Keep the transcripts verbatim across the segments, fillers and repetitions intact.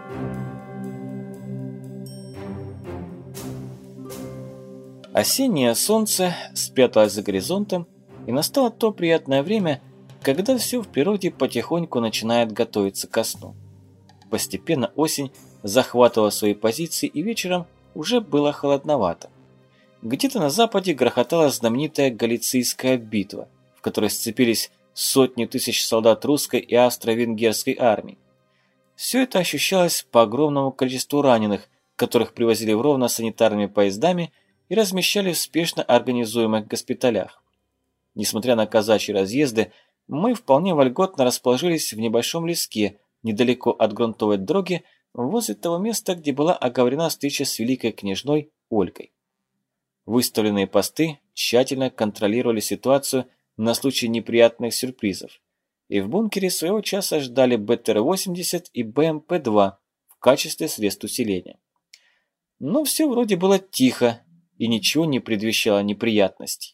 Осеннее солнце спряталось за горизонтом, и настало то приятное время, когда все в природе потихоньку начинает готовиться ко сну. Постепенно осень захватывала свои позиции, и вечером уже было холодновато. Где-то на западе грохотала знаменитая Галицийская битва, в которой сцепились сотни тысяч солдат русской и австро-венгерской армий. Все это ощущалось по огромному количеству раненых, которых привозили в Ровно санитарными поездами и размещали в спешно организуемых госпиталях. Несмотря на казачьи разъезды, мы вполне вольготно расположились в небольшом леске, недалеко от грунтовой дороги, возле того места, где была оговорена встреча с великой княжной Ольгой. Выставленные посты тщательно контролировали ситуацию на случай неприятных сюрпризов, и в бункере своего часа ждали Бэ Тэ Эр восемьдесят и Бэ Эм Пэ два в качестве средств усиления. Но все вроде было тихо, и ничего не предвещало неприятностей.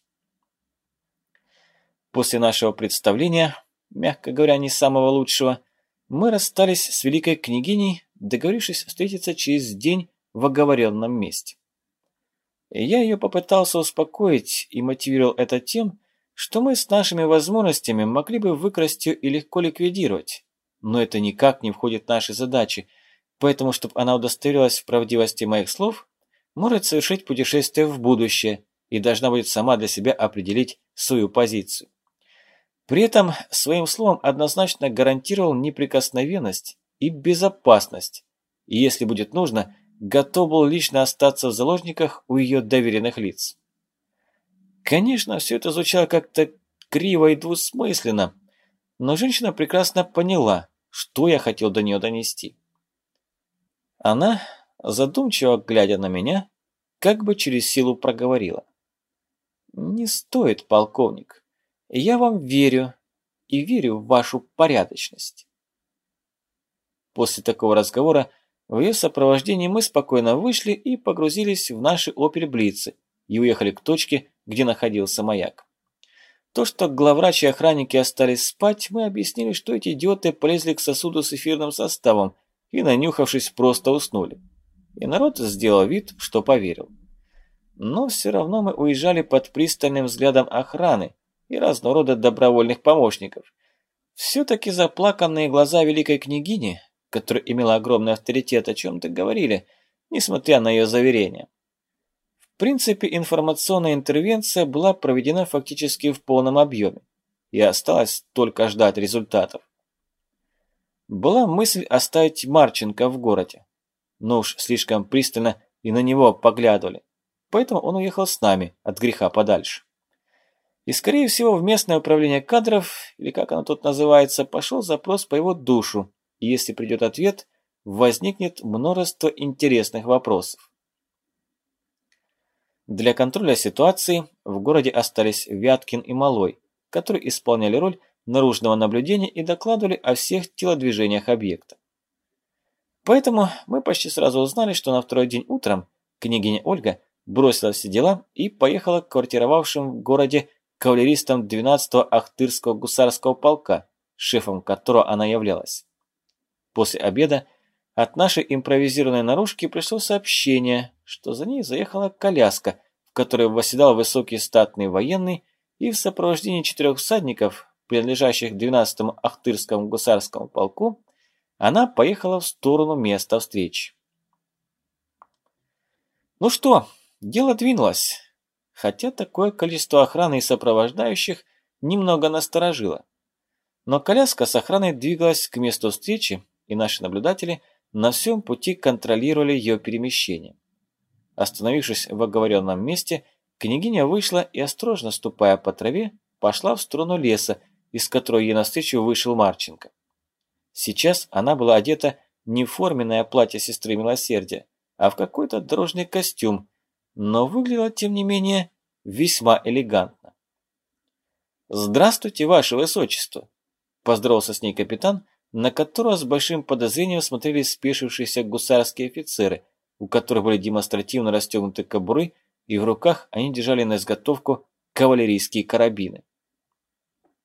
После нашего представления, мягко говоря, не самого лучшего, мы расстались с великой княгиней, договорившись встретиться через день в оговоренном месте. Я ее попытался успокоить и мотивировал это тем, что мы с нашими возможностями могли бы выкрасть ее и легко ликвидировать, но это никак не входит в наши задачи, поэтому, чтобы она удостоверилась в правдивости моих слов, может совершить путешествие в будущее и должна будет сама для себя определить свою позицию. При этом своим словом однозначно гарантировал неприкосновенность и безопасность, и если будет нужно, готов был лично остаться в заложниках у ее доверенных лиц. Конечно, все это звучало как-то криво и двусмысленно, но женщина прекрасно поняла, что я хотел до нее донести. Она, задумчиво глядя на меня, как бы через силу проговорила: «Не стоит, полковник. Я вам верю и верю в вашу порядочность». После такого разговора в ее сопровождении мы спокойно вышли и погрузились в наши опель-блицы и уехали к точке, где находился маяк. То, что главврач и охранники остались спать, мы объяснили, что эти идиоты полезли к сосуду с эфирным составом и, нанюхавшись, просто уснули. И народ сделал вид, что поверил. Но все равно мы уезжали под пристальным взглядом охраны и разного рода добровольных помощников. Все-таки заплаканные глаза великой княгини, которая имела огромный авторитет, о чем-то говорили, несмотря на ее заверения. В принципе, информационная интервенция была проведена фактически в полном объеме, и осталось только ждать результатов. Была мысль оставить Марченко в городе, но уж слишком пристально и на него поглядывали, поэтому он уехал с нами от греха подальше. И, скорее всего, в местное управление кадров, или как оно тут называется, пошел запрос по его душу, и если придет ответ, возникнет множество интересных вопросов. Для контроля ситуации в городе остались Вяткин и Малой, которые исполняли роль наружного наблюдения и докладывали о всех телодвижениях объекта. Поэтому мы почти сразу узнали, что на второй день утром княгиня Ольга бросила все дела и поехала к квартировавшим в городе кавалеристам двенадцатого Ахтырского гусарского полка, шефом которого она являлась. После обеда от нашей импровизированной наружки пришло сообщение, что за ней заехала коляска, в которой восседал высокий статный военный, и в сопровождении четырех всадников, принадлежащих двенадцатому Ахтырскому гусарскому полку, она поехала в сторону места встречи. Ну что, дело двинулось, хотя такое количество охраны и сопровождающих немного насторожило. Но коляска с охраной двигалась к месту встречи, и наши наблюдатели на всем пути контролировали ее перемещение. Остановившись в оговоренном месте, княгиня вышла и, осторожно ступая по траве, пошла в сторону леса, из которого ей навстречу вышел Марченко. Сейчас она была одета не в форменное платье сестры Милосердия, а в какой-то дорожный костюм, но выглядела, тем не менее, весьма элегантно. «Здравствуйте, ваше высочество!» – поздоровался с ней капитан, на которого с большим подозрением смотрели спешившиеся гусарские офицеры, у которых были демонстративно расстегнуты кобуры, и в руках они держали на изготовку кавалерийские карабины.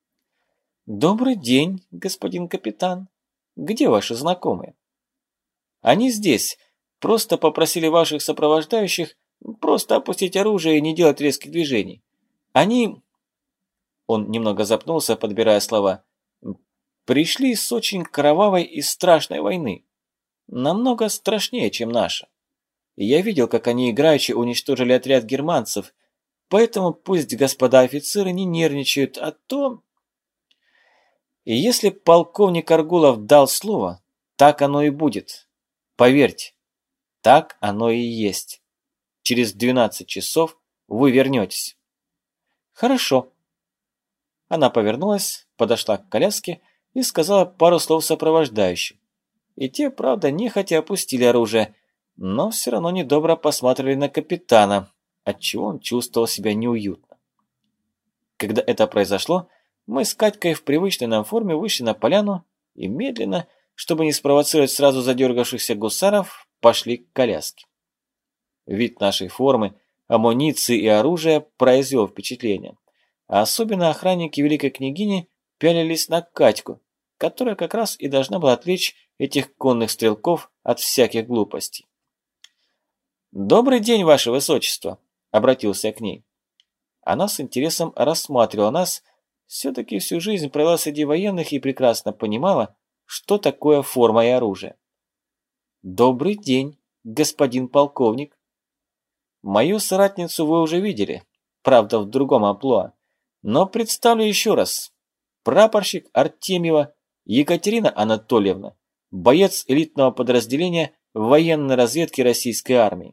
«Добрый день, господин капитан. Где ваши знакомые?» Они здесь. Просто попросили ваших сопровождающих просто опустить оружие и не делать резких движений. Они...» Он немного запнулся, подбирая слова. «Пришли с очень кровавой и страшной войны. Намного страшнее, чем наша. Я видел, как они играючи уничтожили отряд германцев, поэтому пусть господа офицеры не нервничают, а то...» И если полковник Аргулов дал слово, так оно и будет. Поверьте, так оно и есть. Через двенадцать часов вы вернетесь. Хорошо. Она повернулась, подошла к коляске и сказала пару слов сопровождающим. И те, правда, нехотя опустили оружие, но все равно недобро посматривали на капитана, отчего он чувствовал себя неуютно. Когда это произошло, мы с Катькой в привычной нам форме вышли на поляну и медленно, чтобы не спровоцировать сразу задергавшихся гусаров, пошли к коляске. Вид нашей формы, амуниции и оружия произвел впечатление. А особенно охранники великой княгини пялились на Катьку, которая как раз и должна была отвлечь этих конных стрелков от всяких глупостей. «Добрый день, ваше высочество!» – обратился я к ней. Она с интересом рассматривала нас, все-таки всю жизнь провела среди военных и прекрасно понимала, что такое форма и оружие. «Добрый день, господин полковник!» Мою соратницу вы уже видели, правда в другом амплуа, но представлю еще раз. Прапорщик Артемьева Екатерина Анатольевна, боец элитного подразделения военной разведки российской армии.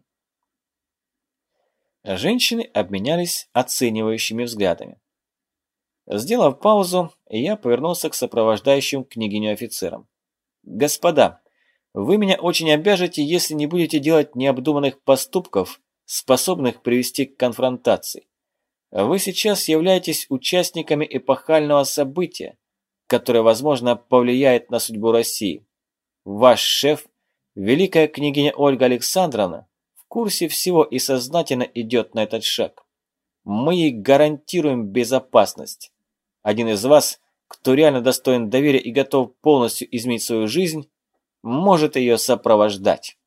Женщины обменялись оценивающими взглядами. Сделав паузу, я повернулся к сопровождающим княгиню офицерам. «Господа, вы меня очень обяжете, если не будете делать необдуманных поступков, способных привести к конфронтации. Вы сейчас являетесь участниками эпохального события, которое, возможно, повлияет на судьбу России. Ваш шеф, великая княгиня Ольга Александровна, в курсе всего и сознательно идет на этот шаг. Мы ей гарантируем безопасность. Один из вас, кто реально достоин доверия и готов полностью изменить свою жизнь, может ее сопровождать».